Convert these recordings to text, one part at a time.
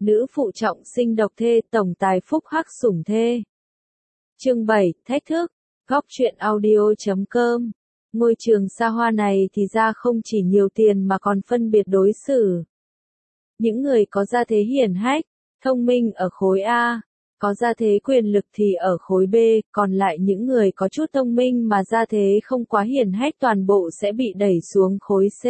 nữ phụ trọng sinh độc thê, tổng tài phúc hắc sủng thê. Chương 7, thách thức. Góc truyện audio.com. Ngôi trường xa hoa này thì ra không chỉ nhiều tiền mà còn phân biệt đối xử. Những người có gia thế hiển hách, thông minh ở khối A, có gia thế quyền lực thì ở khối B, còn lại những người có chút thông minh mà gia thế không quá hiển hách toàn bộ sẽ bị đẩy xuống khối C.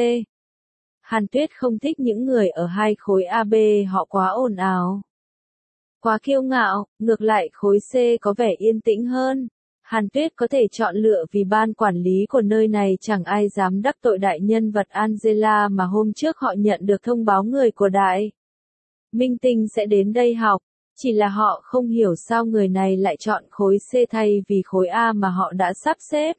Hàn Tuyết không thích những người ở hai khối AB, họ quá ồn ào, quá kiêu ngạo, ngược lại khối C có vẻ yên tĩnh hơn. Hàn Tuyết có thể chọn lựa vì ban quản lý của nơi này chẳng ai dám đắc tội đại nhân vật Angela mà hôm trước họ nhận được thông báo người của Đại Minh Tinh sẽ đến đây học. Chỉ là họ không hiểu sao người này lại chọn khối C thay vì khối A mà họ đã sắp xếp.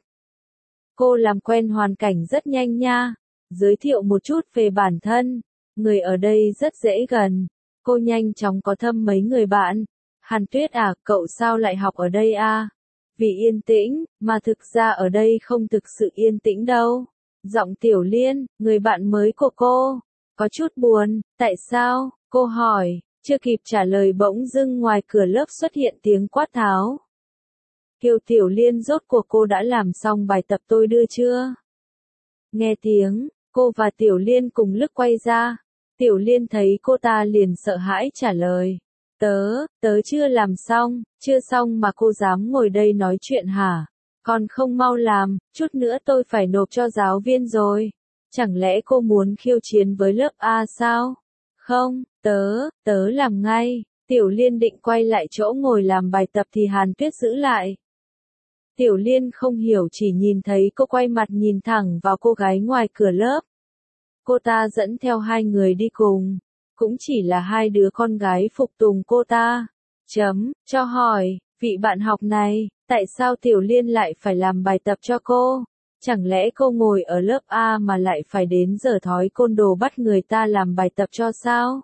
Cô làm quen hoàn cảnh rất nhanh nha. Giới thiệu một chút về bản thân. Người ở đây rất dễ gần. Cô nhanh chóng có thâm mấy người bạn. Hàn Tuyết à, cậu sao lại học ở đây à? Vì yên tĩnh, mà thực ra ở đây không thực sự yên tĩnh đâu. Giọng Tiểu Liên, người bạn mới của cô, có chút buồn. Tại sao? Cô hỏi. Chưa kịp trả lời bỗng dưng ngoài cửa lớp xuất hiện tiếng quát tháo. Kiều Tiểu Liên, rốt cuộc cô đã làm xong bài tập tôi đưa chưa? Nghe tiếng, cô và Tiểu Liên cùng lúc quay ra. Tiểu Liên thấy cô ta liền sợ hãi trả lời. Tớ chưa làm xong, chưa xong mà cô dám ngồi đây nói chuyện hả? Còn không mau làm, chút nữa tôi phải nộp cho giáo viên rồi. Chẳng lẽ cô muốn khiêu chiến với lớp A sao? Không, tớ làm ngay. Tiểu Liên định quay lại chỗ ngồi làm bài tập thì Hàn Tuyết giữ lại. Tiểu Liên không hiểu chỉ nhìn thấy cô quay mặt nhìn thẳng vào cô gái ngoài cửa lớp. Cô ta dẫn theo hai người đi cùng. Cũng chỉ là hai đứa con gái phục tùng cô ta. Cho hỏi, vị bạn học này, tại sao Tiểu Liên lại phải làm bài tập cho cô? Chẳng lẽ cô ngồi ở lớp A mà lại phải đến giờ thói côn đồ bắt người ta làm bài tập cho sao?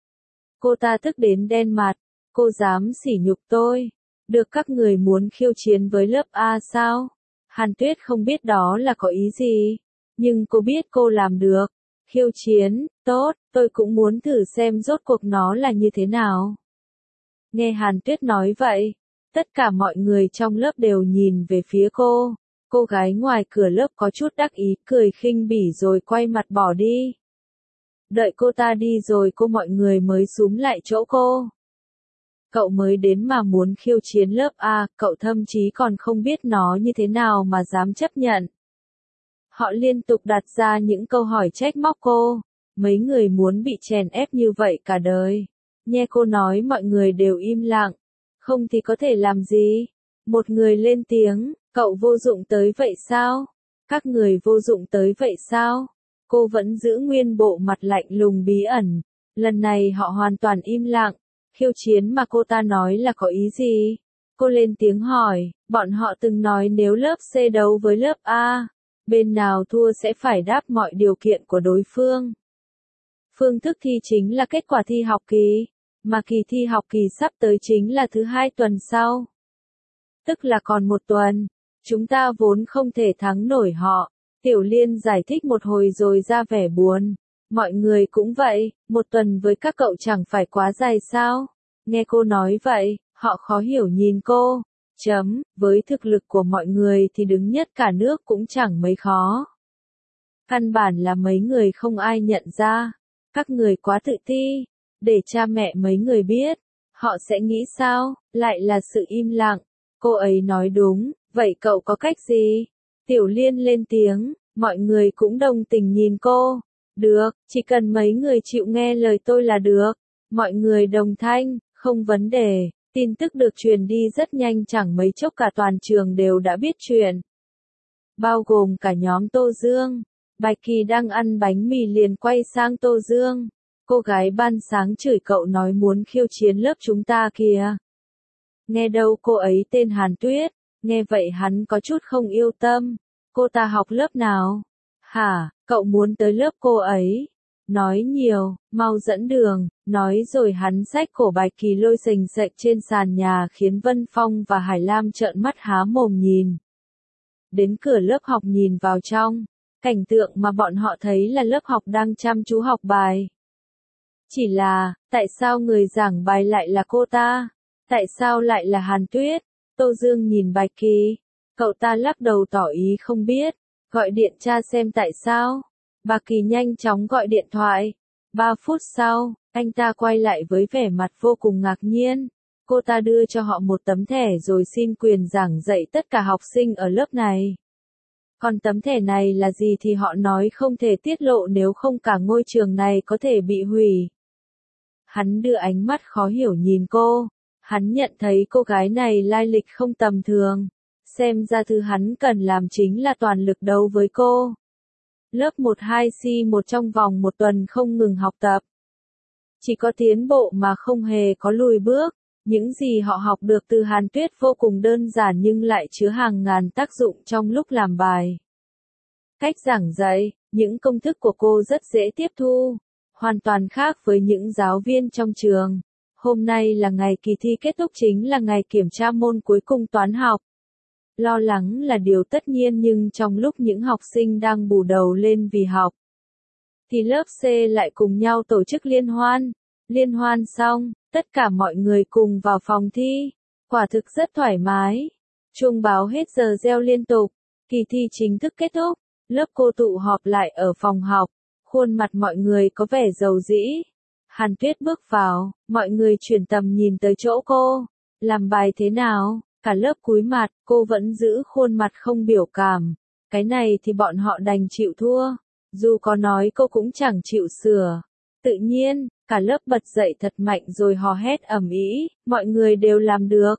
Cô ta tức đến đen mặt, cô dám sỉ nhục tôi. Được các người muốn khiêu chiến với lớp A sao? Hàn Tuyết không biết đó là có ý gì, nhưng cô biết cô làm được. Khiêu chiến, tốt, tôi cũng muốn thử xem rốt cuộc nó là như thế nào. Nghe Hàn Tuyết nói vậy, tất cả mọi người trong lớp đều nhìn về phía cô. Cô gái ngoài cửa lớp có chút đắc ý cười khinh bỉ rồi quay mặt bỏ đi. Đợi cô ta đi rồi mọi người mới xúm lại chỗ cô. Cậu mới đến mà muốn khiêu chiến lớp A, cậu thậm chí còn không biết nó như thế nào mà dám chấp nhận. Họ liên tục đặt ra những câu hỏi trách móc cô. Mấy người muốn bị chèn ép như vậy cả đời. Nghe cô nói mọi người đều im lặng. Không thì có thể làm gì? Một người lên tiếng, cậu vô dụng tới vậy sao? Các người vô dụng tới vậy sao? Cô vẫn giữ nguyên bộ mặt lạnh lùng bí ẩn. Lần này họ hoàn toàn im lặng. Khiêu chiến mà cô ta nói là có ý gì? Cô lên tiếng hỏi, bọn họ từng nói nếu lớp C đấu với lớp A, bên nào thua sẽ phải đáp mọi điều kiện của đối phương. Phương thức thi chính là kết quả thi học kỳ, mà kỳ thi học kỳ sắp tới chính là thứ 2 tuần sau. Tức là còn 1 tuần, chúng ta vốn không thể thắng nổi họ. Tiểu Liên giải thích một hồi rồi ra vẻ buồn. Mọi người cũng vậy, 1 tuần với các cậu chẳng phải quá dài sao? Nghe cô nói vậy, họ khó hiểu nhìn cô. Với thực lực của mọi người thì đứng nhất cả nước cũng chẳng mấy khó. Căn bản là mấy người không ai nhận ra. Các người quá tự ti. Để cha mẹ mấy người biết, họ sẽ nghĩ sao? Lại là sự im lặng. Cô ấy nói đúng, vậy cậu có cách gì? Tiểu Liên lên tiếng, mọi người cũng đồng tình nhìn cô. Được, chỉ cần mấy người chịu nghe lời tôi là được. Mọi người đồng thanh, không vấn đề. Tin tức được truyền đi rất nhanh, chẳng mấy chốc cả toàn trường đều đã biết chuyện. Bao gồm cả nhóm Tô Dương. Bạch Kỳ đang ăn bánh mì liền quay sang Tô Dương. Cô gái ban sáng chửi cậu nói muốn khiêu chiến lớp chúng ta kìa. Nghe đâu cô ấy tên Hàn Tuyết. Nghe vậy hắn có chút không yêu tâm. Cô ta học lớp nào? Hả, cậu muốn tới lớp cô ấy? Nói nhiều, mau dẫn đường. Nói rồi hắn xách cổ Bạch Kỳ lôi sềnh sệch trên sàn nhà khiến Vân Phong và Hải Lam trợn mắt há mồm nhìn. Đến cửa lớp học nhìn vào trong. Cảnh tượng mà bọn họ thấy là lớp học đang chăm chú học bài. Chỉ là, tại sao người giảng bài lại là cô ta? Tại sao lại là Hàn Tuyết? Tô Dương nhìn Bạch Kỳ. Cậu ta lắc đầu tỏ ý không biết. Gọi điện tra xem tại sao. Bạch Kỳ nhanh chóng gọi điện thoại. 3 phút sau, anh ta quay lại với vẻ mặt vô cùng ngạc nhiên. Cô ta đưa cho họ một tấm thẻ rồi xin quyền giảng dạy tất cả học sinh ở lớp này. Còn tấm thẻ này là gì thì họ nói không thể tiết lộ nếu không cả ngôi trường này có thể bị hủy. Hắn đưa ánh mắt khó hiểu nhìn cô. Hắn nhận thấy cô gái này lai lịch không tầm thường. Xem ra thứ hắn cần làm chính là toàn lực đấu với cô. Lớp 12C1 trong vòng 1 tuần không ngừng học tập. Chỉ có tiến bộ mà không hề có lùi bước. Những gì họ học được từ Hàn Tuyết vô cùng đơn giản nhưng lại chứa hàng ngàn tác dụng trong lúc làm bài. Cách giảng dạy, những công thức của cô rất dễ tiếp thu, hoàn toàn khác với những giáo viên trong trường. Hôm nay là ngày kỳ thi kết thúc, chính là ngày kiểm tra môn cuối cùng toán học. Lo lắng là điều tất nhiên nhưng trong lúc những học sinh đang bù đầu lên vì học, thì lớp C lại cùng nhau tổ chức liên hoan. Liên hoan xong, tất cả mọi người cùng vào phòng thi. Quả thực rất thoải mái. Chuông báo hết giờ reo liên tục. Kỳ thi chính thức kết thúc. Lớp cô tụ họp lại ở phòng học. Khuôn mặt mọi người có vẻ rầu rĩ. Hàn Tuyết bước vào, mọi người chuyển tầm nhìn tới chỗ cô. Làm bài thế nào? Cả lớp cúi mặt, cô vẫn giữ khuôn mặt không biểu cảm. Cái này thì bọn họ đành chịu thua. Dù có nói cô cũng chẳng chịu sửa. Tự nhiên, cả lớp bật dậy thật mạnh rồi hò hét ầm ĩ, mọi người đều làm được.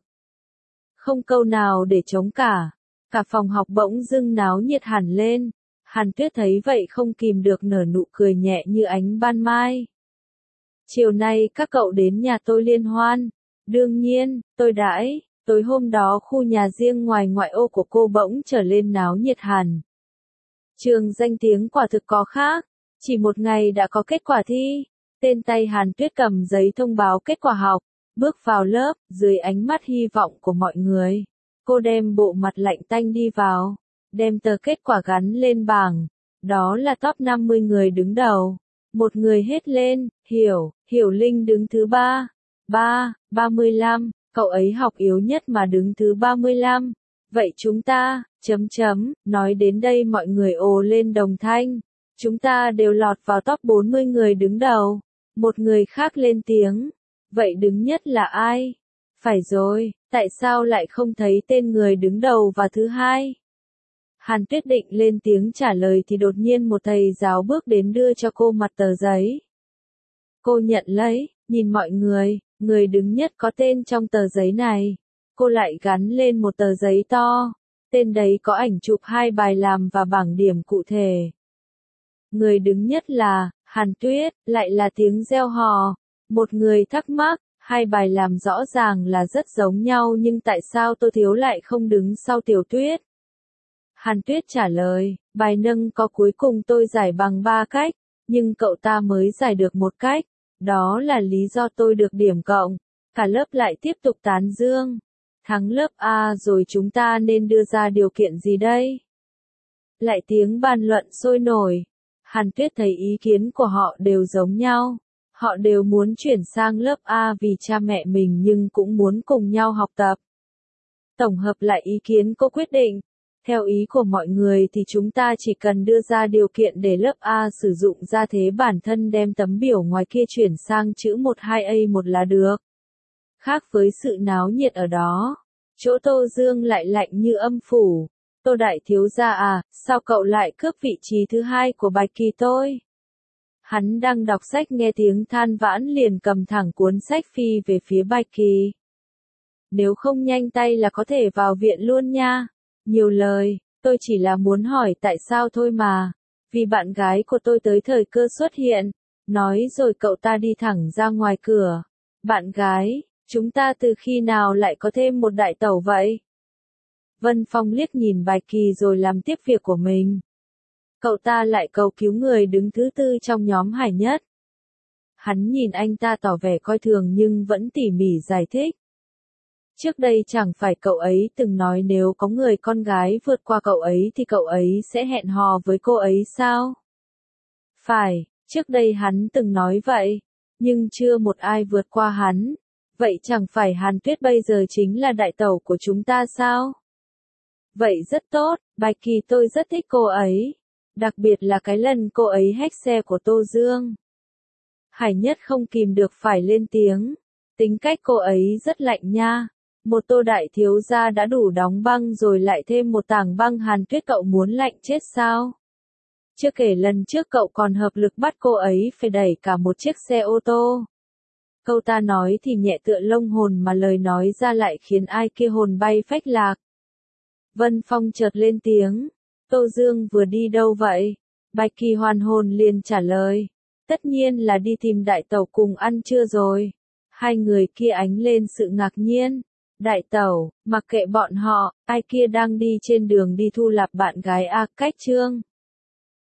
Không câu nào để chống cả. Cả phòng học bỗng dưng náo nhiệt hẳn lên. Hàn Tuyết thấy vậy không kìm được nở nụ cười nhẹ như ánh ban mai. Chiều nay các cậu đến nhà tôi liên hoan. Đương nhiên, tôi đãi. Tối hôm đó khu nhà riêng ngoài ngoại ô của cô bỗng trở lên náo nhiệt hẳn. Trường danh tiếng quả thực có khác. Chỉ một ngày đã có kết quả thi. Tên tay Hàn Tuyết cầm giấy thông báo kết quả học. Bước vào lớp, dưới ánh mắt hy vọng của mọi người. Cô đem bộ mặt lạnh tanh đi vào. Đem tờ kết quả gắn lên bảng. Đó là top 50 người đứng đầu. Một người hét lên, Hiểu Linh đứng thứ 35. Cậu ấy học yếu nhất mà đứng thứ 35. Vậy chúng ta, nói đến đây mọi người ồ lên đồng thanh. Chúng ta đều lọt vào top 40 người đứng đầu. Một người khác lên tiếng. Vậy đứng nhất là ai? Phải rồi, tại sao lại không thấy tên người đứng đầu và thứ hai? Hàn Tuyết định lên tiếng trả lời thì đột nhiên một thầy giáo bước đến đưa cho cô mặt tờ giấy. Cô nhận lấy, nhìn mọi người đứng nhất có tên trong tờ giấy này. Cô lại gắn lên một tờ giấy to. Tên đấy có ảnh chụp 2 bài làm và bảng điểm cụ thể. Người đứng nhất là Hàn Tuyết, lại là tiếng reo hò. Một người thắc mắc, 2 bài làm rõ ràng là rất giống nhau nhưng tại sao Tô Thiếu lại không đứng sau Tiểu Tuyết? Hàn Tuyết trả lời, bài nâng có cuối cùng tôi giải bằng 3 cách, nhưng cậu ta mới giải được 1 cách. Đó là lý do tôi được điểm cộng. Cả lớp lại tiếp tục tán dương. Thắng lớp A rồi chúng ta nên đưa ra điều kiện gì đây? Lại tiếng bàn luận sôi nổi. Hàn Tuyết thấy ý kiến của họ đều giống nhau. Họ đều muốn chuyển sang lớp A vì cha mẹ mình nhưng cũng muốn cùng nhau học tập. Tổng hợp lại ý kiến cô quyết định. Theo ý của mọi người thì chúng ta chỉ cần đưa ra điều kiện để lớp A sử dụng gia thế bản thân đem tấm biểu ngoài kia chuyển sang chữ 12A1 là được. Khác với sự náo nhiệt ở đó, chỗ Tô Dương lại lạnh như âm phủ. Tô đại thiếu gia à, sao cậu lại cướp vị trí thứ 2 của Bạch Kỳ tôi? Hắn đang đọc sách nghe tiếng than vãn liền cầm thẳng cuốn sách phi về phía Bạch Kỳ. Nếu không nhanh tay là có thể vào viện luôn nha. Nhiều lời, tôi chỉ là muốn hỏi tại sao thôi mà. Vì bạn gái của tôi tới thời cơ xuất hiện. Nói rồi cậu ta đi thẳng ra ngoài cửa. Bạn gái, chúng ta từ khi nào lại có thêm một đại tẩu vậy? Vân Phong liếc nhìn Bạch Kỳ rồi làm tiếp việc của mình. Cậu ta lại cầu cứu người đứng thứ 4 trong nhóm Hải Nhất. Hắn nhìn anh ta tỏ vẻ coi thường nhưng vẫn tỉ mỉ giải thích. Trước đây chẳng phải cậu ấy từng nói nếu có người con gái vượt qua cậu ấy thì cậu ấy sẽ hẹn hò với cô ấy sao? Phải, trước đây hắn từng nói vậy. nhưng chưa một ai vượt qua hắn. Vậy chẳng phải Hàn Tuyết bây giờ chính là đại tẩu của chúng ta sao? Vậy rất tốt, Bạch Kỳ tôi rất thích cô ấy. Đặc biệt là cái lần cô ấy hack xe của Tô Dương. Hải Nhất không kìm được phải lên tiếng. Tính cách cô ấy rất lạnh nha. Một Tô đại thiếu gia đã đủ đóng băng rồi lại thêm một tảng băng Hàn Tuyết, cậu muốn lạnh chết sao? Chưa kể lần trước cậu còn hợp lực bắt cô ấy phải đẩy cả một chiếc xe ô tô. Câu ta nói thì nhẹ tựa lông hồn mà lời nói ra lại khiến ai kia hồn bay phách lạc. Vân Phong chợt lên tiếng. Tô Dương vừa đi đâu vậy? Bạch Kỳ hoàn hồn liền trả lời. Tất nhiên là đi tìm đại tẩu cùng ăn trưa rồi. Hai người kia ánh lên sự ngạc nhiên. Đại tẩu, mặc kệ bọn họ, ai kia đang đi trên đường đi thu lạp bạn gái a. Cách chương